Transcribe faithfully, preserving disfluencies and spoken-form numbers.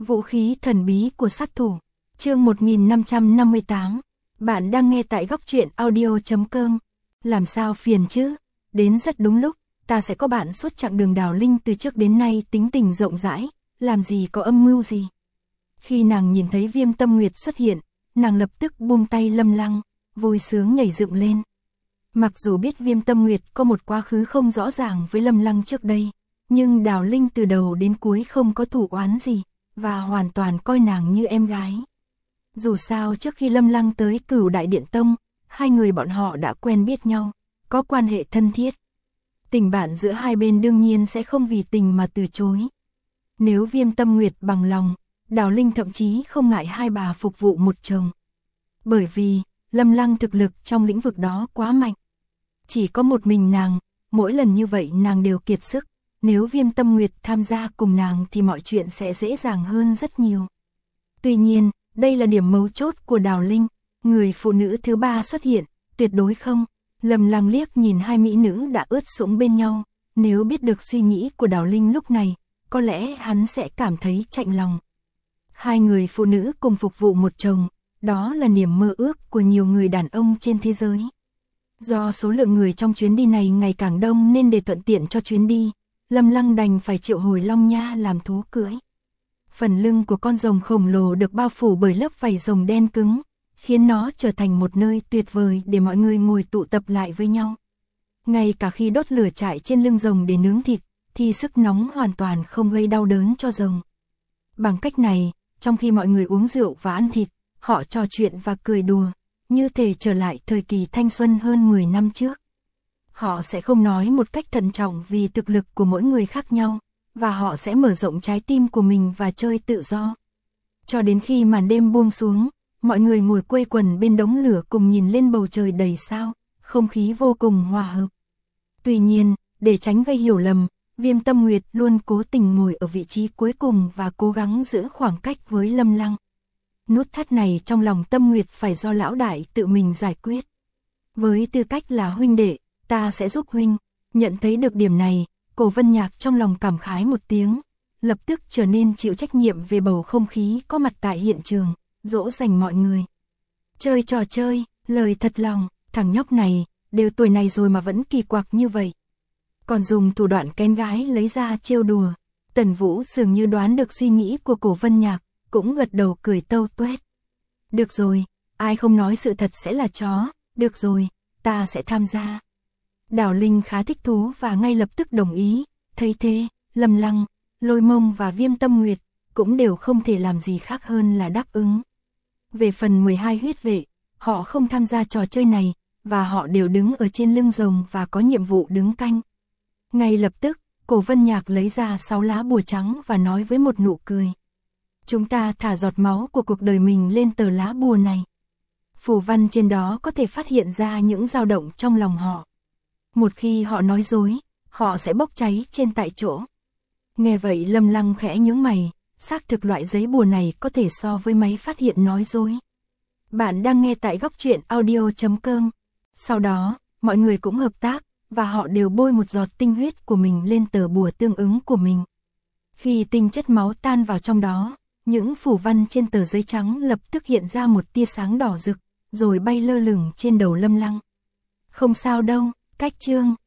Vũ khí thần bí của sát thủ. Chương một nghìn năm trăm năm mươi tám. Bạn đang nghe tại góc truyện audio chấm com. Làm sao phiền chứ? Đến rất đúng lúc, ta sẽ có bạn suốt chặng đường Đào Linh từ trước đến nay tính tình rộng rãi, làm gì có âm mưu gì. Khi nàng nhìn thấy Viêm Tâm Nguyệt xuất hiện, nàng lập tức buông tay Lâm Lăng, vui sướng nhảy dựng lên. Mặc dù biết Viêm Tâm Nguyệt có một quá khứ không rõ ràng với Lâm Lăng trước đây, nhưng Đào Linh từ đầu đến cuối không có thủ oán gì, và hoàn toàn coi nàng như em gái. Dù sao trước khi Lâm Lăng tới Cửu Đại Điện Tông, hai người bọn họ đã quen biết nhau, có quan hệ thân thiết. Tình bạn giữa hai bên đương nhiên sẽ không vì tình mà từ chối. Nếu Viêm Tâm Nguyệt bằng lòng, Đào Linh thậm chí không ngại hai bà phục vụ một chồng. Bởi vì, Lâm Lăng thực lực trong lĩnh vực đó quá mạnh. Chỉ có một mình nàng, mỗi lần như vậy nàng đều kiệt sức. Nếu Viêm Tâm Nguyệt tham gia cùng nàng thì mọi chuyện sẽ dễ dàng hơn rất nhiều. Tuy nhiên, đây là điểm mấu chốt của Đào Linh. Người phụ nữ thứ ba xuất hiện, tuyệt đối không. Lâm Lăng liếc nhìn hai mỹ nữ đã ướt sũng bên nhau. Nếu biết được suy nghĩ của Đào Linh lúc này, có lẽ hắn sẽ cảm thấy chạnh lòng. Hai người phụ nữ cùng phục vụ một chồng, đó là niềm mơ ước của nhiều người đàn ông trên thế giới. Do số lượng người trong chuyến đi này ngày càng đông nên để thuận tiện cho chuyến đi, Lâm Lăng đành phải triệu hồi Long Nha làm thú cưỡi. Phần lưng của con rồng khổng lồ được bao phủ bởi lớp vảy rồng đen cứng, khiến nó trở thành một nơi tuyệt vời để mọi người ngồi tụ tập lại với nhau. Ngay cả khi đốt lửa trại trên lưng rồng để nướng thịt, thì sức nóng hoàn toàn không gây đau đớn cho rồng. Bằng cách này, trong khi mọi người uống rượu và ăn thịt, họ trò chuyện và cười đùa, như thể trở lại thời kỳ thanh xuân hơn mười năm trước. Họ sẽ không nói một cách thận trọng vì thực lực của mỗi người khác nhau, và họ sẽ mở rộng trái tim của mình và chơi tự do. Cho đến khi màn đêm buông xuống, mọi người ngồi quây quần bên đống lửa cùng nhìn lên bầu trời đầy sao, không khí vô cùng hòa hợp. Tuy nhiên, để tránh gây hiểu lầm, Viêm Tâm Nguyệt luôn cố tình ngồi ở vị trí cuối cùng và cố gắng giữ khoảng cách với Lâm Lăng. Nút thắt này trong lòng Tâm Nguyệt phải do lão đại tự mình giải quyết. Với tư cách là huynh đệ, ta sẽ giúp huynh. Nhận thấy được điểm này, Cổ Vân Nhạc trong lòng cảm khái một tiếng, lập tức trở nên chịu trách nhiệm về bầu không khí có mặt tại hiện trường, dỗ dành mọi người. Chơi trò chơi, lời thật lòng, thằng nhóc này, đều tuổi này rồi mà vẫn kỳ quặc như vậy. Còn dùng thủ đoạn kén gái lấy ra trêu đùa. Tần Vũ dường như đoán được suy nghĩ của Cổ Vân Nhạc, cũng gật đầu cười tâu tuét. Được rồi, ai không nói sự thật sẽ là chó, được rồi, ta sẽ tham gia. Đào Linh khá thích thú và ngay lập tức đồng ý, thấy thế, Lâm Lăng, Lôi Mông và Viêm Tâm Nguyệt cũng đều không thể làm gì khác hơn là đáp ứng. Về phần mười hai huyết vệ, họ không tham gia trò chơi này, và họ đều đứng ở trên lưng rồng và có nhiệm vụ đứng canh. Ngay lập tức, Cổ Vân Nhạc lấy ra sáu lá bùa trắng và nói với một nụ cười. Chúng ta thả giọt máu của cuộc đời mình lên tờ lá bùa này. Phù văn trên đó có thể phát hiện ra những dao động trong lòng họ. Một khi họ nói dối, họ sẽ bốc cháy trên tại chỗ. Nghe vậy Lâm Lăng khẽ nhướng mày, xác thực loại giấy bùa này có thể so với máy phát hiện nói dối. Bạn đang nghe tại góc truyện audio chấm com. Sau đó, mọi người cũng hợp tác, và họ đều bôi một giọt tinh huyết của mình lên tờ bùa tương ứng của mình. Khi tinh chất máu tan vào trong đó, những phù văn trên tờ giấy trắng lập tức hiện ra một tia sáng đỏ rực, rồi bay lơ lửng trên đầu Lâm Lăng. Không sao đâu, cách chương.